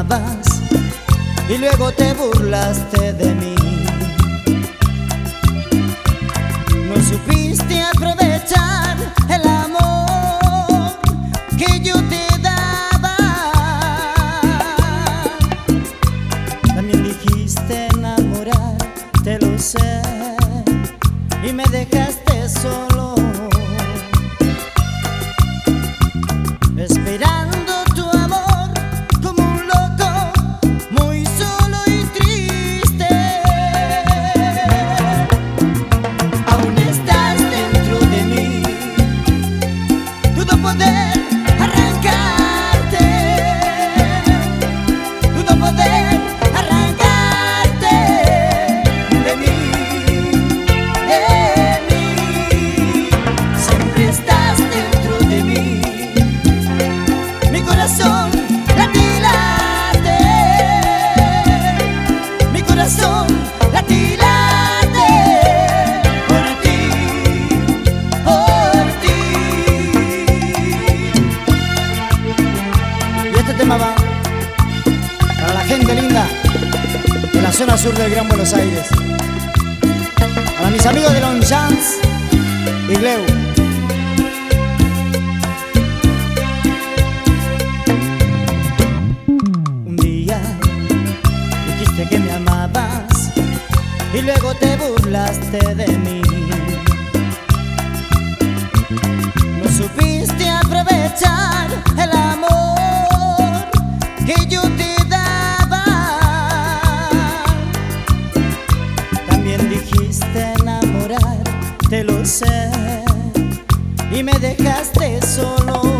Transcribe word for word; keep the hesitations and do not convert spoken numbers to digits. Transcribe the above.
amabas y luego te burlaste de mí. No supiste aprovechar el amor que yo te daba. También dijiste enamorar, te lo sé, y me dejaste solo, esperando tu amor como un loco, muy solo y triste. Aún estás dentro de mí, dudo poder arrancarte, dudo poder arrancarte de mí, de mí. Siempre estás dentro de mí, mi corazón late, late, mi corazón late, late, por ti, por ti. Y este tema va para la gente linda de la zona sur del Gran Buenos Aires, para mis amigos de Longchamps y Gleu. Que me amabas y luego te burlaste de mí. No supiste aprovechar el amor que yo te daba. También dijiste enamorar, te lo sé, y me dejaste solo.